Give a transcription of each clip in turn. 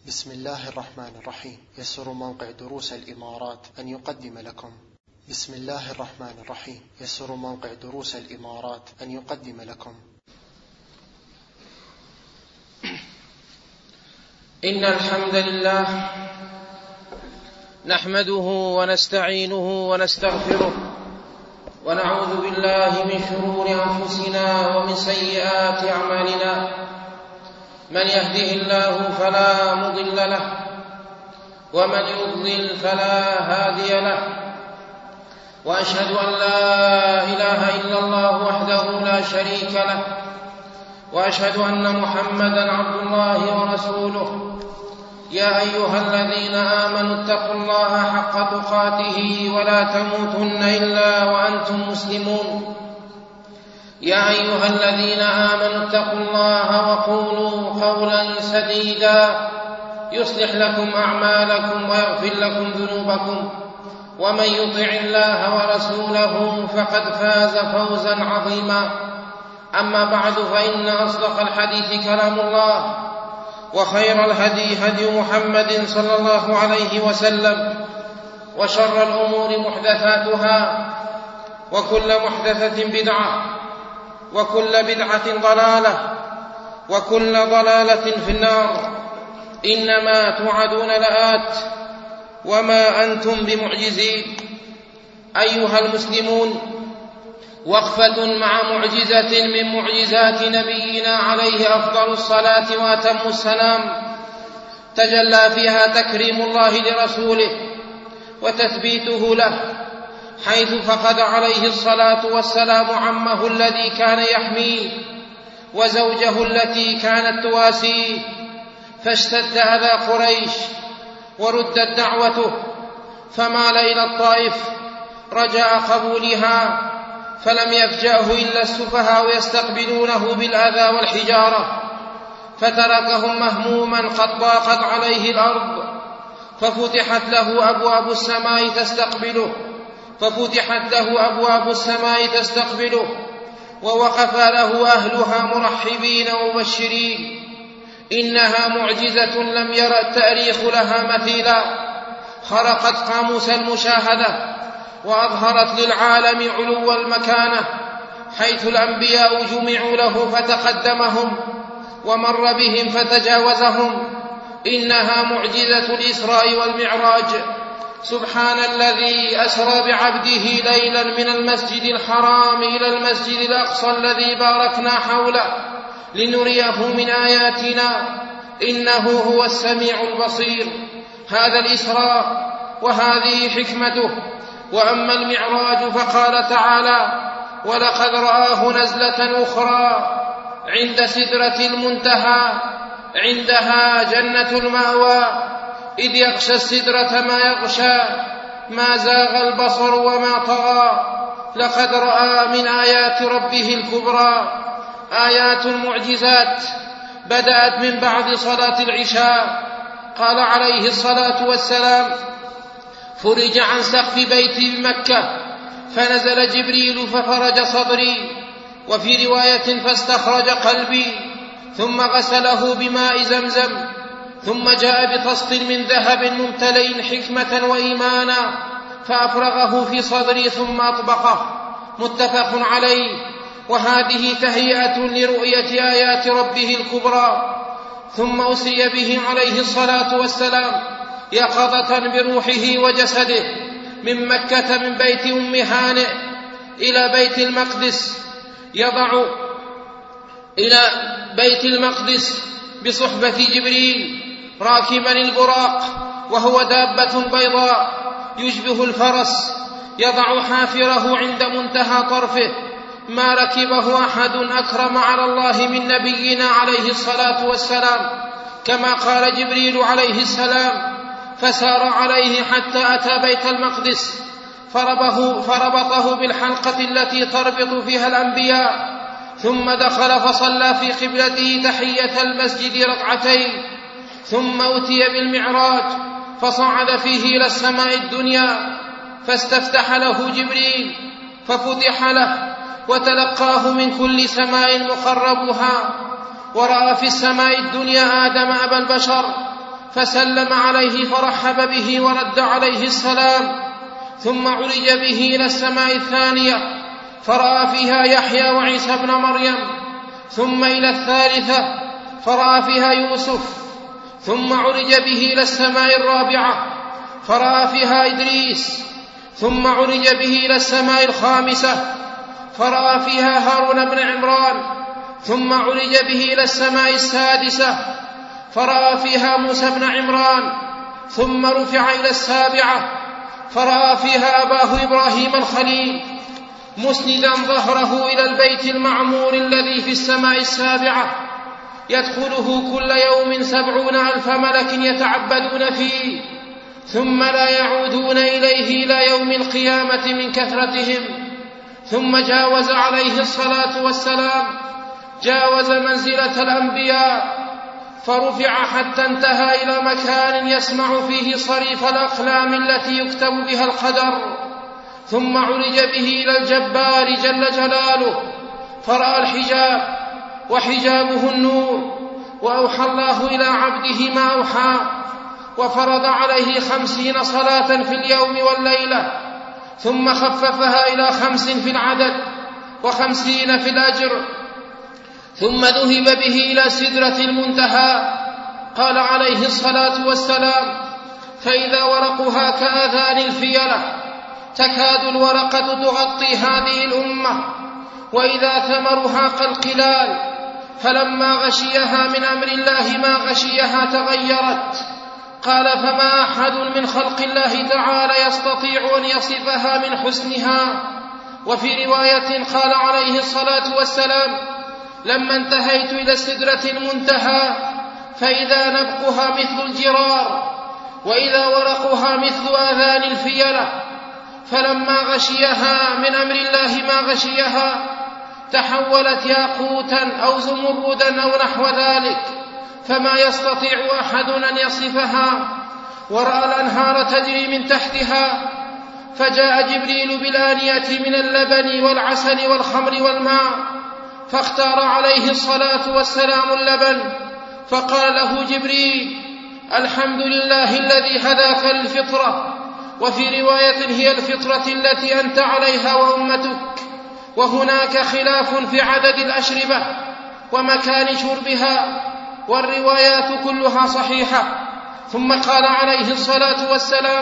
بسم الله الرحمن الرحيم. يسر موقع دروس الإمارات أن يقدم لكم بسم الله الرحمن الرحيم. يسر موقع دروس الإمارات أن يقدم لكم إن الحمد لله نحمده ونستعينه ونستغفره ونعوذ بالله من شرور أنفسنا ومن سيئات أعمالنا. من يهده الله فلا مضل له ومن يضلل فلا هادي له، وأشهد أن لا إله إلا الله وحده لا شريك له، وأشهد أن محمدا عبد الله ورسوله. يا أيها الذين آمنوا اتقوا الله حق تقاته ولا تموتن إلا وأنتم مسلمون. يا أيها الذين آمنوا اتقوا الله وقولوا قولا سديدا يصلح لكم أعمالكم ويغفر لكم ذنوبكم، ومن يطع الله ورسوله فقد فاز فوزا عظيما. أما بعد، فإن أصدق الحديث كلام الله، وخير الهدي هدي محمد صلى الله عليه وسلم، وشر الأمور محدثاتها، وكل محدثة بدعة، وكل بدعة ضلالة، وكل ضلالة في النار. إنما توعدون لآت وما أنتم بمعجزين. أيها المسلمون، وقفة مع معجزة من معجزات نبينا عليه أفضل الصلاة وأتم السلام، تجلى فيها تكريم الله لرسوله وتثبيته له، حيث فقد عليه الصلاة والسلام عمه الذي كان يحميه وزوجه التي كانت تواسيه، فاشتد أذى قريش وردت دعوته، فمال إلى الطائف رجاء قبولها، فلم يفجأه إلا السفهاء يستقبلونه بالأذى والحجارة، فتركهم مهموما قد ضاقت عليه الأرض، ففتحت له أبواب السماء تستقبله، ووقف له أهلها مرحبين ومبشرين. إنها معجزة لم ير التاريخ لها مثيلا، خرقت قاموس المشاهدة، وأظهرت للعالم علو المكانة، حيث الأنبياء جمعوا له فتقدمهم، ومر بهم فتجاوزهم. إنها معجزة الإسراء والمعراج. سبحان الذي أسرى بعبده ليلا من المسجد الحرام إلى المسجد الأقصى الذي باركنا حوله لنريه من آياتنا، إنه هو السميع البصير. هذا الإسراء وهذه حكمته. وأما المعراج فقال تعالى: ولقد رآه نزلة أخرى عند سدرة المنتهى عندها جنة المأوى، إذ يغشى السدرة ما يغشى، ما زاغ البصر وما طغى، لقد رأى من آيات ربه الكبرى. آيات المعجزات بدأت من بعد صلاة العشاء. قال عليه الصلاة والسلام: فرج عن سقف بيتي بمكة، فنزل جبريل ففرج صدري، وفي رواية فاستخرج قلبي، ثم غسله بماء زمزم، ثم جاء بطست من ذهب ممتلئ حكمة وإيمانا، فأفرغه في صدري ثم أطبقه. متفق عليه. وهذه تهيئة لرؤية آيات ربه الكبرى. ثم أسري به عليه الصلاة والسلام يقظة بروحه وجسده من مكة، من بيت أم هانئ إلى بيت المقدس بصحبة جبريل، راكبا البراق، وهو دابة بيضاء يشبه الفرس، يضع حافره عند منتهى طرفه، ما ركبه أحد أكرم على الله من نبينا عليه الصلاة والسلام، كما قال جبريل عليه السلام: فسار عليه حتى أتى بيت المقدس، فربطه بالحلقة التي تربط فيها الأنبياء، ثم دخل فصلى في قبلته تحية المسجد ركعتين، ثم أتي بالمعراج فصعد فيه إلى السماء الدنيا، فاستفتح له جبريل ففتح له، وتلقاه من كل سماء مقربها، ورأى في السماء الدنيا آدم أبا البشر فسلم عليه فرحب به ورد عليه السلام، ثم عرج به إلى السماء الثانية فرأى فيها يحيى وعيسى ابن مريم، ثم إلى الثالثة فرأى فيها يوسف، ثم عرج به إلى السماء الرابعة فرأى فيها إدريس، ثم عرج به إلى السماء الخامسة فرأى فيها هارون بن عمران، ثم عرج به إلى السماء السادسة فرأى فيها موسى بن عمران، ثم رفع إلى السابعة فرأى فيها أباه إبراهيم الخليل مسندا ظهره إلى البيت المعمور الذي في السماء السابعة، يدخله كل يوم 70,000 ملك يتعبدون فيه، ثم لا يعودون إليه إلى يوم القيامة من كثرتهم. ثم جاوز عليه الصلاة والسلام، جاوز منزلة الأنبياء فرفع حتى انتهى إلى مكان يسمع فيه صريف الأقلام التي يكتب بها القدر، ثم عرج به إلى الجبار جل جلاله فرأى الحجاب وحجابه النور، وأوحى الله إلى عبده ما أوحى، وفرض عليه 50 صلاة في اليوم والليلة، ثم خففها إلى 5 في العدد و50 في الأجر، ثم ذهب به إلى سدرة المنتهى. قال عليه الصلاة والسلام: فإذا ورقها كآذان الفيلة تكاد الورقة تغطي هذه الأمة، وإذا ثمرها كالقلال، فلما غشيها من أمر الله ما غشيها تغيرت. قال: فما أحد من خلق الله تعالى يستطيع أن يصفها من حسنها. وفي رواية قال عليه الصلاة والسلام: لما انتهيت إلى السدرة المنتهى فإذا نبقها مثل الجرار، وإذا ورقها مثل آذان الفيلة، فلما غشيها من أمر الله ما غشيها تحولت ياقوتا أو زمردا أو نحو ذلك، فما يستطيع أحد أن يصفها. ورأى الأنهار تجري من تحتها، فجاء جبريل بالآنية من اللبن والعسل والخمر والماء، فاختار عليه الصلاة والسلام اللبن، فقال له جبريل: الحمد لله الذي هداك للفطرة. وفي رواية: هي الفطرة التي أنت عليها وأمتك. وهناك خلاف في عدد الأشربة ومكان شربها، والروايات كلها صحيحة. ثم قال عليه الصلاة والسلام: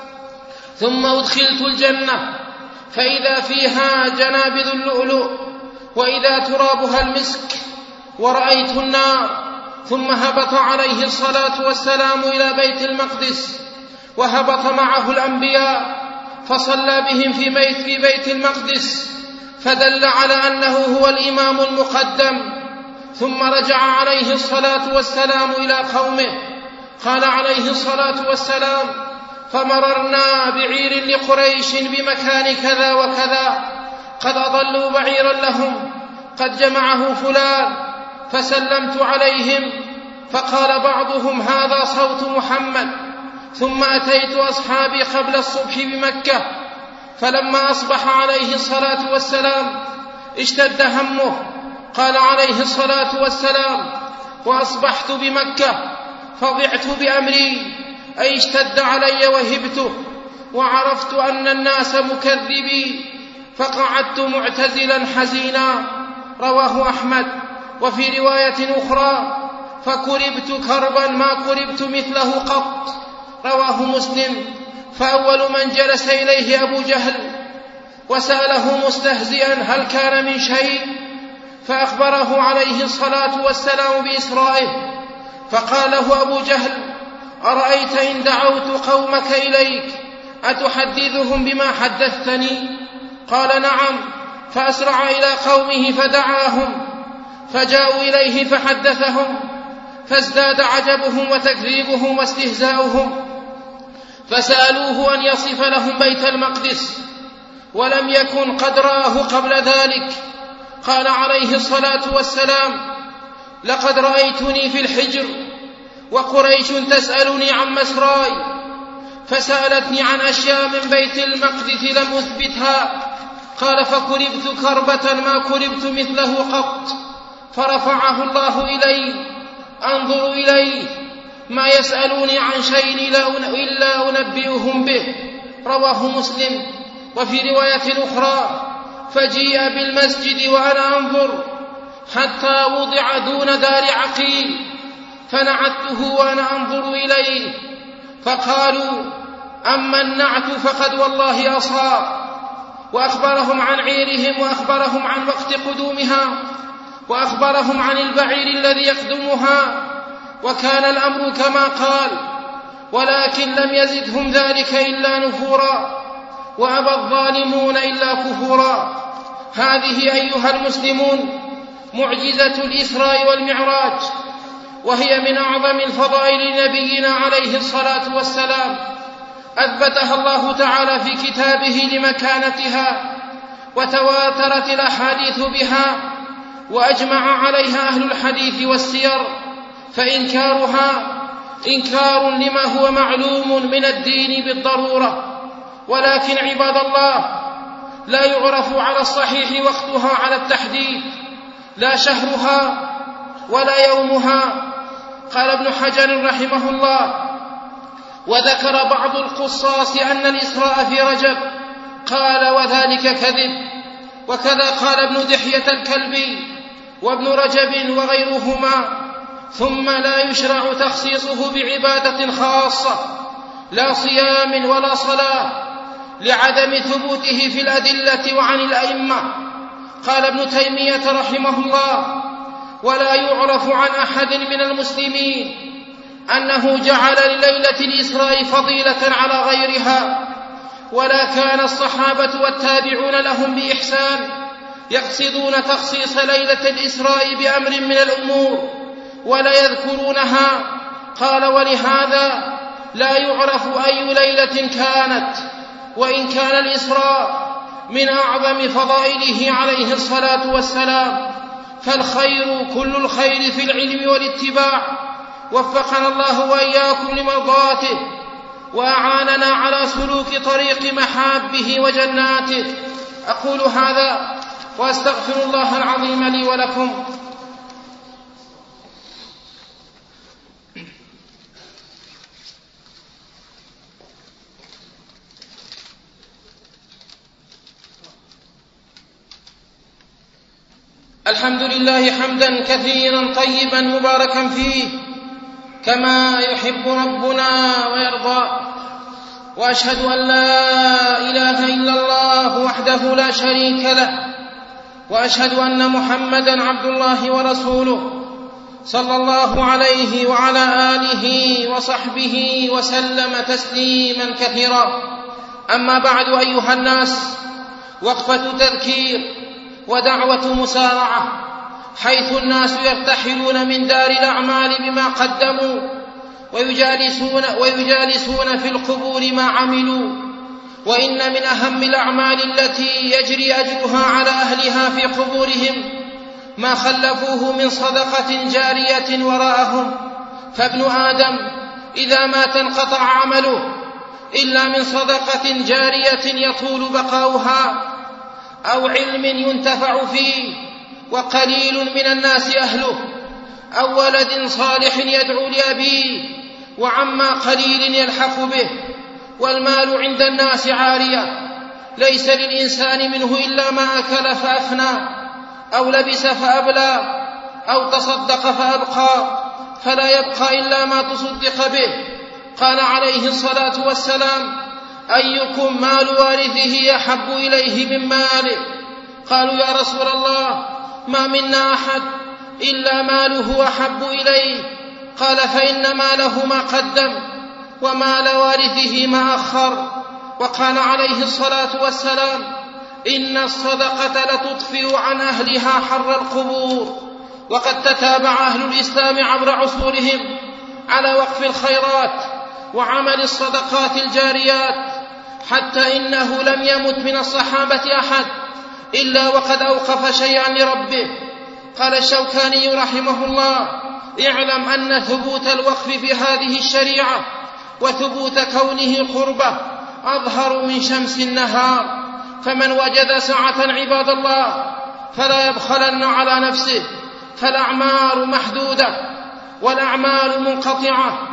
ثم أدخلت الجنة فإذا فيها جنابذ اللؤلؤ وإذا ترابها المسك، ورأيت النار. ثم هبط عليه الصلاة والسلام إلى بيت المقدس، وهبط معه الأنبياء فصلى بهم في بيت المقدس، فدل على أنه هو الإمام المقدم. ثم رجع عليه الصلاة والسلام إلى قومه. قال عليه الصلاة والسلام: فمررنا بعير لقريش بمكان كذا وكذا، قد أضلوا بعيرا لهم قد جمعه فلان، فسلمت عليهم، فقال بعضهم: هذا صوت محمد. ثم أتيت أصحابي قبل الصبح بمكة، فلما أصبح عليه الصلاة والسلام اشتد همه. قال عليه الصلاة والسلام: وأصبحت بمكة فضعت بأمري، أي اشتد علي وهبته، وعرفت أن الناس مكذبي، فقعدت معتزلا حزينا. رواه أحمد. وفي رواية أخرى: فكربت كربا ما كربت مثله قط. رواه مسلم. فأول من جلس إليه أبو جهل وسأله مستهزئا: هل كان من شيء؟ فأخبره عليه الصلاة والسلام بإسرائه، فقال له أبو جهل: أرأيت إن دعوت قومك إليك أتحدثهم بما حدثتني؟ قال: نعم. فأسرع إلى قومه فدعاهم، فجاءوا إليه فحدثهم، فازداد عجبهم وتكذيبهم واستهزاؤهم، فسألوه أن يصف لهم بيت المقدس، ولم يكن قد رآه قبل ذلك. قال عليه الصلاة والسلام: لقد رأيتني في الحجر وقريش تسألني عن مسراي، فسألتني عن أشياء من بيت المقدس لم أثبتها. قال: فكربت كربة ما كربت مثله قط، فرفعه الله إلي أنظر إليه، ما يسألوني عن شيء إلا أنبئهم به. رواه مسلم. وفي رواية أخرى: فجيء بالمسجد وأنا أنظر حتى وضع دون دار عقيل، فنعته وأنا أنظر إليه، فقالوا: أما النعت فقد والله أصاب. وأخبرهم عن عيرهم، وأخبرهم عن وقت قدومها، وأخبرهم عن البعير الذي يقدمها، وكان الأمر كما قال، ولكن لم يزدهم ذلك إلا نفورا، وأبى الظالمون إلا كفورا. هذه أيها المسلمون معجزة الإسراء والمعراج، وهي من أعظم الفضائل نبينا عليه الصلاة والسلام، أثبتها الله تعالى في كتابه لمكانتها، وتواترت الأحاديث بها، وأجمع عليها أهل الحديث والسير، فإنكارها إنكار لما هو معلوم من الدين بالضرورة. ولكن عباد الله، لا يعرف على الصحيح وقتها على التحديد، لا شهرها ولا يومها. قال ابن حجر رحمه الله: وذكر بعض القصاص أن الإسراء في رجب، قال: وذلك كذب. وكذا قال ابن دحية الكلبي وابن رجب وغيرهما. ثم لا يشرع تخصيصه بعبادة خاصة، لا صيام ولا صلاة، لعدم ثبوته في الأدلة وعن الأئمة. قال ابن تيمية رحمه الله: ولا يعرف عن أحد من المسلمين أنه جعل لليلة الإسراء فضيلة على غيرها، ولا كان الصحابة والتابعون لهم بإحسان يقصدون تخصيص ليلة الإسراء بأمر من الأمور ولا يذكرونها. قال: ولهذا لا يعرف أي ليلة كانت، وإن كان الإسراء من أعظم فضائله عليه الصلاة والسلام، فالخير كل الخير في العلم والاتباع. وفقنا الله وإياكم لمرضاته، وأعاننا على سلوك طريق محابه وجناته. أقول هذا وأستغفر الله العظيم لي ولكم. الحمد لله حمدا كثيرا طيبا مباركا فيه، كما يحب ربنا ويرضى. وأشهد أن لا إله إلا الله وحده لا شريك له، وأشهد أن محمدا عبد الله ورسوله، صلى الله عليه وعلى آله وصحبه وسلم تسليما كثيرا. أما بعد، أيها الناس، وقفة تذكير ودعوة مسارعة، حيث الناس يرتحلون من دار الأعمال بما قدموا، ويجالسون في القبور ما عملوا. وإن من أهم الأعمال التي يجري أجرها على أهلها في قبورهم ما خلفوه من صدقة جارية وراءهم. فابن آدم إذا مات انقطع عمله إلا من صدقة جارية يطول بقاؤها، أو علم ينتفع فيه وقليل من الناس أهله، أو ولد صالح يدعو لأبيه وعما قليل يلحق به. والمال عند الناس عارية، ليس للإنسان منه إلا ما أكل فأفنى، أو لبس فأبلى، أو تصدق فأبقى، فلا يبقى إلا ما تصدق به. قال عليه الصلاة والسلام: أيكم مال وارثه أحب إليه من ماله؟ قالوا: يا رسول الله، ما منا أحد إلا ماله أحب إليه. قال: فإن ماله ما قدم، ومال وارثه ما أخر. وقال عليه الصلاة والسلام: إن الصدقة لتطفئ عن أهلها حر القبور. وقد تتابع أهل الإسلام عبر عصورهم على وقف الخيرات وعمل الصدقات الجاريات، حتى إنه لم يمت من الصحابة أحد إلا وقد أوقف شيئا لربه. قال الشوكاني رحمه الله: اعلم أن ثبوت الوقف في هذه الشريعة وثبوت كونه قربة أظهر من شمس النهار. فمن وجد سعة عباد الله فلا يبخلن على نفسه، فالأعمار محدودة والأعمال منقطعة،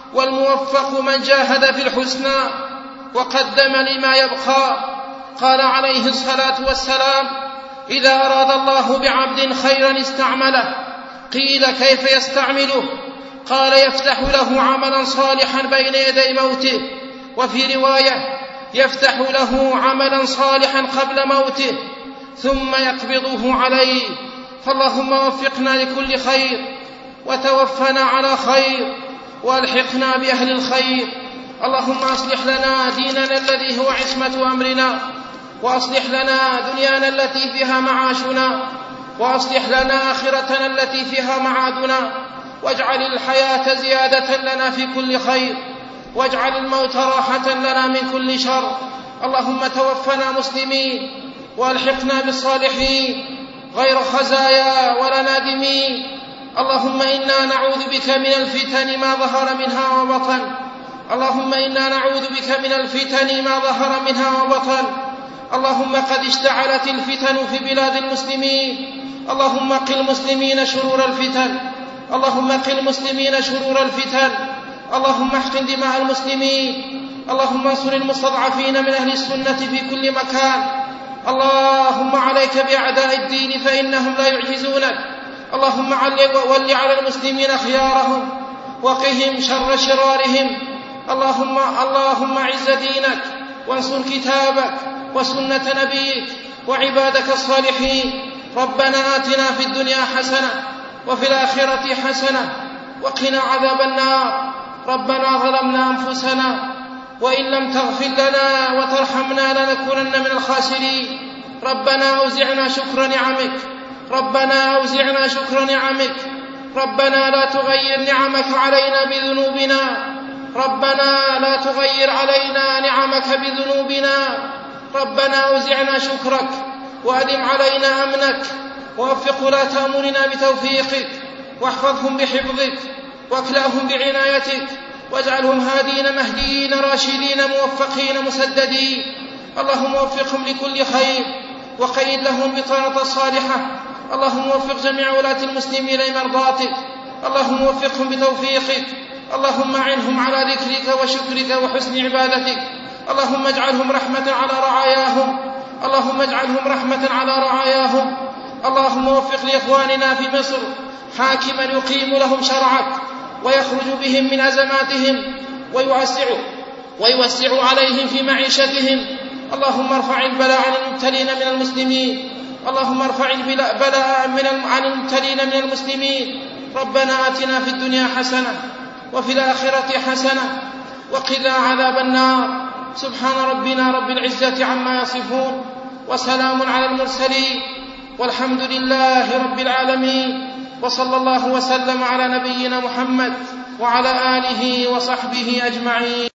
والموفق من جاهد في الحسنى وقدم لما يبقى. قال عليه الصلاة والسلام: إذا أراد الله بعبد خيرا استعمله. قيل: كيف يستعمله؟ قال: يفتح له عملا صالحا بين يدي موته. وفي رواية: يفتح له عملا صالحا قبل موته ثم يقبضه عليه. فاللهم وفقنا لكل خير، وتوفنا على خير، والحقنا بأهل الخير. اللهم أصلح لنا ديننا الذي هو عصمة أمرنا، وأصلح لنا دنيانا التي فيها معاشنا، وأصلح لنا آخرتنا التي فيها معادنا، واجعل الحياة زيادة لنا في كل خير، واجعل الموت راحة لنا من كل شر. اللهم توفنا مسلمين، والحقنا بالصالحين غير خزايا ولا نادمين. اللهم إنا نعوذ بك من الفتن ما ظهر منها وبطن. اللهم إنا نعوذ بك من الفتن ما ظهر منها وبطن. اللهم قد اشتعلت الفتن في بلاد المسلمين. اللهم قل المسلمين شرور الفتن. اللهم قل المسلمين شرور الفتن. اللهم احقن دماء المسلمين. اللهم انصر المستضعفين من أهل السنة في كل مكان. اللهم عليك بأعداء الدين فإنهم لا يعجزونك. اللهم ول على المسلمين خيارهم، وقهم شر شرارهم. اللهم اعز دينك، وانصر كتابك وسنة نبيك وعبادك الصالحين. ربنا آتنا في الدنيا حسنة وفي الآخرة حسنة وقنا عذاب النار. ربنا ظلمنا أنفسنا، وإن لم تغفر لنا وترحمنا لنكونن من الخاسرين. ربنا أوزعنا شكر نعمك. ربنا أوزعنا شكر نعمك. ربنا لا تغير نعمك علينا بذنوبنا. ربنا لا تغير علينا نعمك بذنوبنا. ربنا أوزعنا شكرك، وأدم علينا أمنك، ووفق ولاة أمورنا بتوفيقك، واحفظهم بحفظك، واكلأهم بعنايتك، واجعلهم هادين مهديين راشدين موفقين مسددين. اللهم وفقهم لكل خير، وقيد لهم بطانة الصالحة. اللهم وفق جميع ولاة المسلمين لمرضاتك. اللهم وفقهم بتوفيقك. اللهم أعنهم على ذكرك وشكرك وحسن عبادتك. اللهم اجعلهم رحمة على رعاياهم. اللهم اجعلهم رحمة على رعاياهم. اللهم وفق لإخواننا في مصر حاكما يقيم لهم شرعك، ويخرج بهم من أزماتهم، ويوسع عليهم في معيشتهم. اللهم ارفع البلاء عن المبتلين من المسلمين. اللهم ارفع البلاء عن المبتلين من المسلمين. ربنا آتنا في الدنيا حسنة وفي الآخرة حسنة وقنا عذاب النار. سبحان ربنا رب العزة عما يصفون، وسلام على المرسلين، والحمد لله رب العالمين. وصلى الله وسلم على نبينا محمد وعلى آله وصحبه أجمعين.